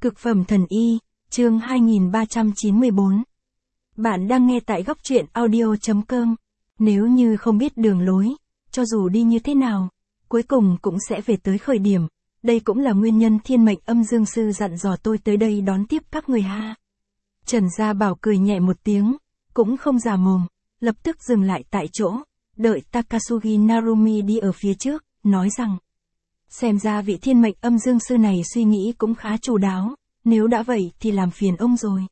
Cực phẩm thần y, chương 2394. Bạn đang nghe tại góc truyện audio.com. Nếu như không biết đường lối, cho dù đi như thế nào, cuối cùng cũng sẽ về tới khởi điểm. Đây cũng là nguyên nhân Thiên Mệnh Âm Dương Sư dặn dò tôi tới đây đón tiếp các người ha. Trần Gia Bảo cười nhẹ một tiếng, cũng không giả mồm, lập tức dừng lại tại chỗ, đợi Takasugi Narumi đi ở phía trước, nói rằng: xem ra vị Thiên Mệnh Âm Dương Sư này suy nghĩ cũng khá chu đáo, nếu đã vậy thì làm phiền ông rồi.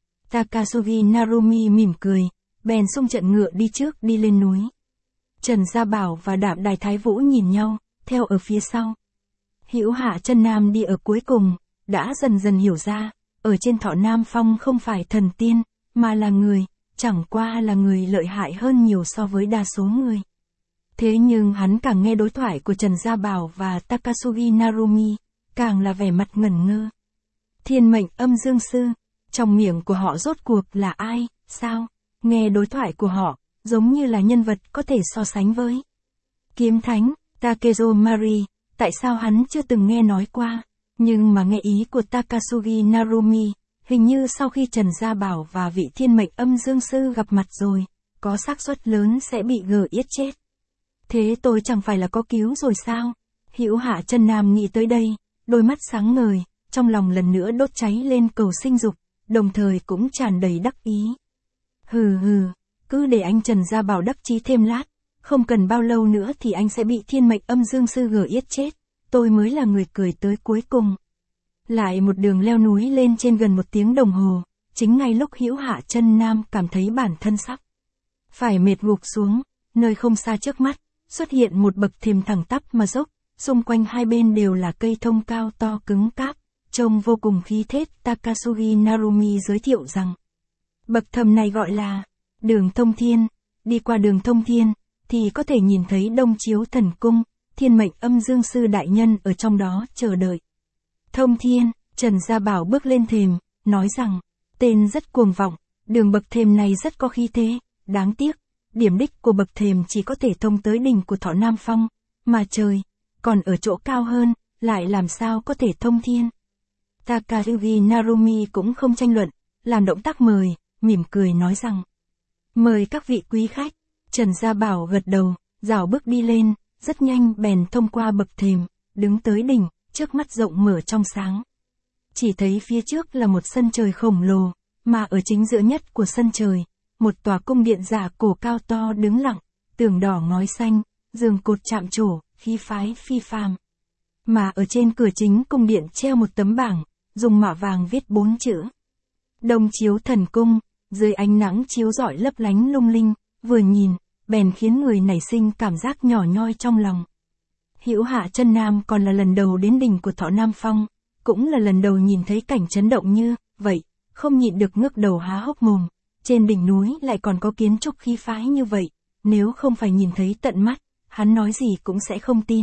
Takasugi Narumi mỉm cười, bèn xung trận ngựa đi trước đi lên núi. Trần Gia Bảo và Đạm Đài Thái Vũ nhìn nhau, theo ở phía sau. Hữu Hạ Chân Nam đi ở cuối cùng, đã dần dần hiểu ra, ở trên Thọ Nam Phong không phải thần tiên, mà là người, chẳng qua là người lợi hại hơn nhiều so với đa số người. Thế nhưng hắn càng nghe đối thoại của Trần Gia Bảo và Takasugi Narumi, càng là vẻ mặt ngẩn ngơ. Thiên Mệnh Âm Dương Sư, trong miệng của họ rốt cuộc là ai, sao? Nghe đối thoại của họ, giống như là nhân vật có thể so sánh với Kiếm Thánh, Takezo Mari, tại sao hắn chưa từng nghe nói qua? Nhưng mà nghe ý của Takasugi Narumi, hình như sau khi Trần Gia Bảo và vị Thiên Mệnh Âm Dương Sư gặp mặt rồi, có xác suất lớn sẽ bị gờ yết chết. Thế tôi chẳng phải là có cứu rồi sao? Hữu Hạ Chân Nam nghĩ tới đây, đôi mắt sáng ngời, trong lòng lần nữa đốt cháy lên cầu sinh dục, đồng thời cũng tràn đầy đắc ý. Hừ, cứ để anh Trần Gia Bảo đắc chí thêm lát, không cần bao lâu nữa thì anh sẽ bị Thiên Mệnh Âm Dương Sư gờ yết chết, tôi mới là người cười tới cuối cùng. Lại một đường leo núi lên trên gần 1 tiếng đồng hồ, chính ngay lúc Hữu Hạ Chân Nam cảm thấy bản thân sắp phải mệt gục xuống, nơi không xa trước mắt, xuất hiện một bậc thềm thẳng tắp mà dốc, xung quanh hai bên đều là cây thông cao to cứng cáp, trông vô cùng khí thế. Takasugi Narumi giới thiệu rằng, bậc thềm này gọi là Đường Thông Thiên, đi qua Đường Thông Thiên, thì có thể nhìn thấy Đông Chiếu Thần Cung, Thiên Mệnh Âm Dương Sư đại nhân ở trong đó chờ đợi. Thông Thiên, Trần Gia Bảo bước lên thềm, nói rằng, tên rất cuồng vọng, đường bậc thềm này rất có khí thế, đáng tiếc, điểm đích của bậc thềm chỉ có thể thông tới đỉnh của Thọ Nam Phong, mà trời, còn ở chỗ cao hơn, lại làm sao có thể thông thiên. Takasugi Narumi cũng không tranh luận, làm động tác mời, mỉm cười nói rằng, mời các vị quý khách. Trần Gia Bảo gật đầu, rảo bước đi lên, rất nhanh bèn thông qua bậc thềm, đứng tới đỉnh, trước mắt rộng mở trong sáng. Chỉ thấy phía trước là một sân trời khổng lồ, mà ở chính giữa nhất của sân trời, một tòa cung điện giả cổ cao to đứng lặng, tường đỏ ngói xanh, giường cột chạm trổ, khí phái phi phàm. Mà ở trên cửa chính cung điện treo một tấm bảng, dùng mạ vàng viết 4 chữ: Đông Chiếu Thần Cung. Dưới ánh nắng chiếu rọi lấp lánh lung linh, vừa nhìn, bèn khiến người nảy sinh cảm giác nhỏ nhoi trong lòng. Hữu Hạ Chân Nam còn là lần đầu đến đỉnh của Thọ Nam Phong, cũng là lần đầu nhìn thấy cảnh chấn động như vậy, không nhịn được ngước đầu há hốc mồm. Trên đỉnh núi lại còn có kiến trúc khí phái như vậy, nếu không phải nhìn thấy tận mắt, hắn nói gì cũng sẽ không tin.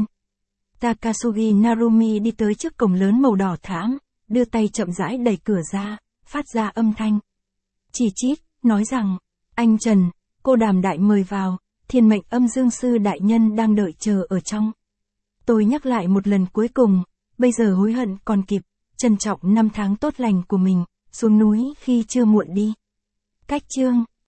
Takasugi Narumi đi tới trước cổng lớn màu đỏ thẫm, đưa tay chậm rãi đẩy cửa ra, phát ra âm thanh chỉ chít, nói rằng, anh Trần, cô Đàm đại mời vào, Thiên Mệnh Âm Dương Sư đại nhân đang đợi chờ ở trong. Tôi nhắc lại một lần cuối cùng, bây giờ hối hận còn kịp, trân trọng 5 tháng tốt lành của mình, xuống núi khi chưa muộn đi. Cách chương